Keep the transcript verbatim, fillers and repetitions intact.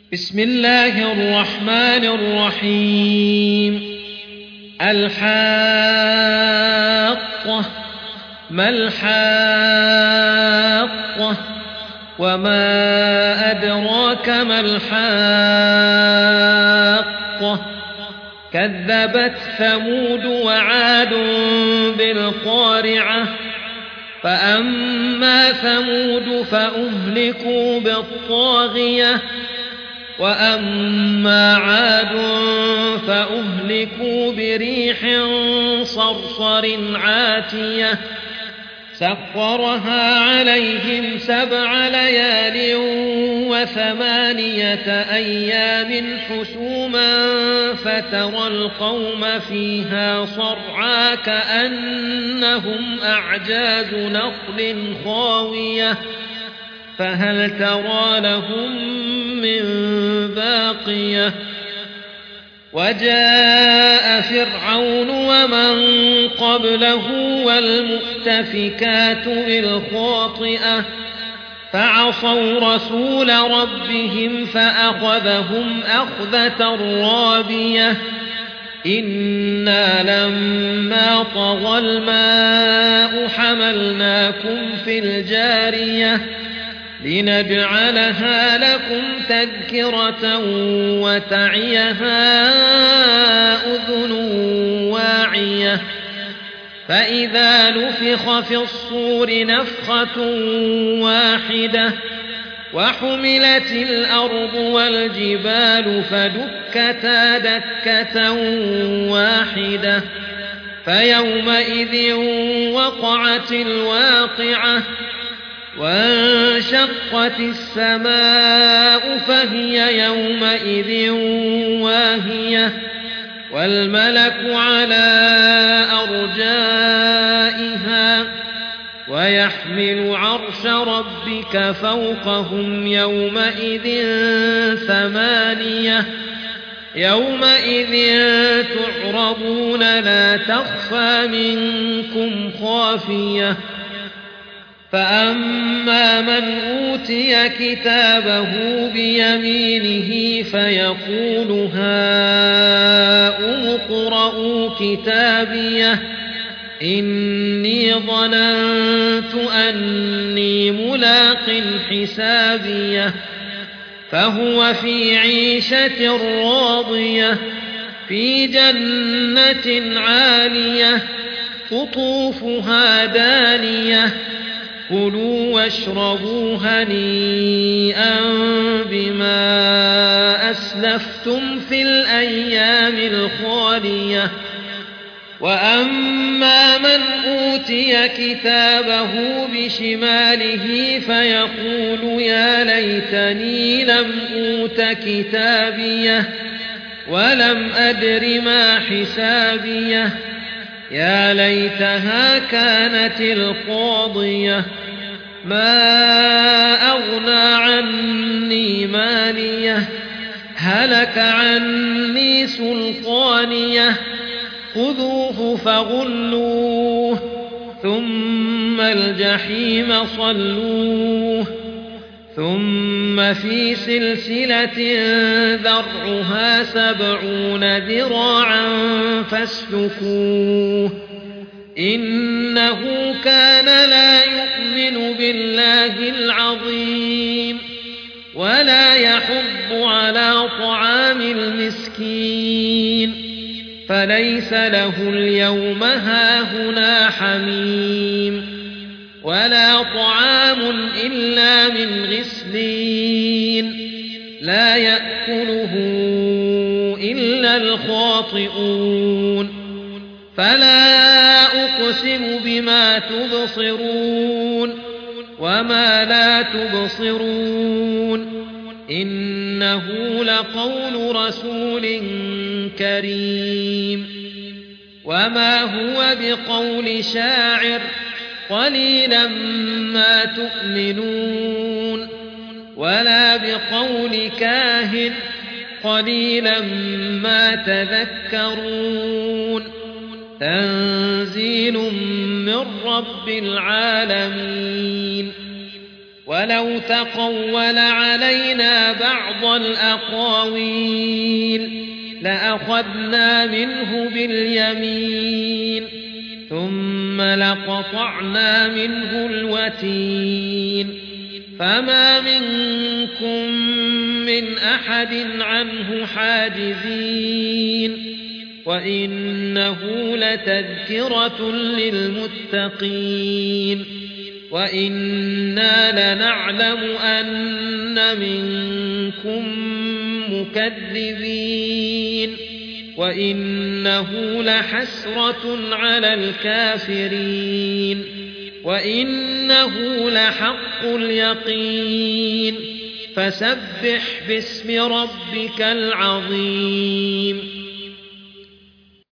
بسم الله الرحمن الرحيم. الحاقة ما الحاقة وما أدراك ما الحاقة كذبت ثمود وعاد بالقارعة فأما ثمود فأهلكوا بالطاغية وأما عاد فأهلكوا بريح صرصر عاتية سخرها عليهم سبع ليال وثمانية أيام حسوما فترى القوم فيها صرعى كأنهم أعجاز نخل خاوية فهل ترى لهم من باقية وجاء فرعون ومن قبله والمؤتفكات بالخاطئة فعصوا رسول ربهم فأخذهم أخذة رابية إنا لما طغى الماء حملناكم في الجارية لنجعلها لكم تذكرة وتعيها أذن واعية فإذا نفخ في الصور نفخة واحدة وحملت الأرض والجبال فدكتا دكة واحدة فيومئذ وقعت الواقعة وانشقت السماء فهي يومئذ واهية والملك على أرجائها ويحمل عرش ربك فوقهم يومئذ ثمانية يومئذ تعرضون لا تخفى منكم خافية فأما من أوتي كتابه بيمينه فيقول هاؤم اقرءوا كتابيه إني ظننت أني ملاق حسابيه فهو في عيشة راضية في جنة عالية قطوفها دانية كلوا واشربوا هنيئا بما أسلفتم في الأيام الخالية وأما من أوتي كتابه بشماله فيقول يا ليتني لم أوت كتابيه ولم أدر ما حسابيه يا ليتها كانت القاضية ما أغنى عني ماليه هلك عني سلطانيه خذوه فغلوه ثم الجحيم صلوه ثم في سلسلة ذرعها سبعون ذراعا فاسلكوه إنه كان لا يؤمن بالله العظيم ولا يحض على طعام المسكين فليس له اليوم هاهنا حميم ولا طعام إلا من غسلين لا يأكله إلا الخاطئون فلا أقسم بما تبصرون وما لا تبصرون إنه لقول رسول كريم وما هو بقول شاعر قليلا ما تؤمنون ولا بقول كاهن قليلا ما تذكرون تنزيل من رب العالمين ولو تقول علينا بعض الأقاويل لأخذنا منه باليمين ثم لقطعنا منه الوتين فما منكم من أحد عنه حاجزين وإنه لتذكرة للمتقين وإنا لنعلم أن منكم مكذبين وإنه لحسرة على الكافرين وإنه لحق اليقين فسبح باسم ربك العظيم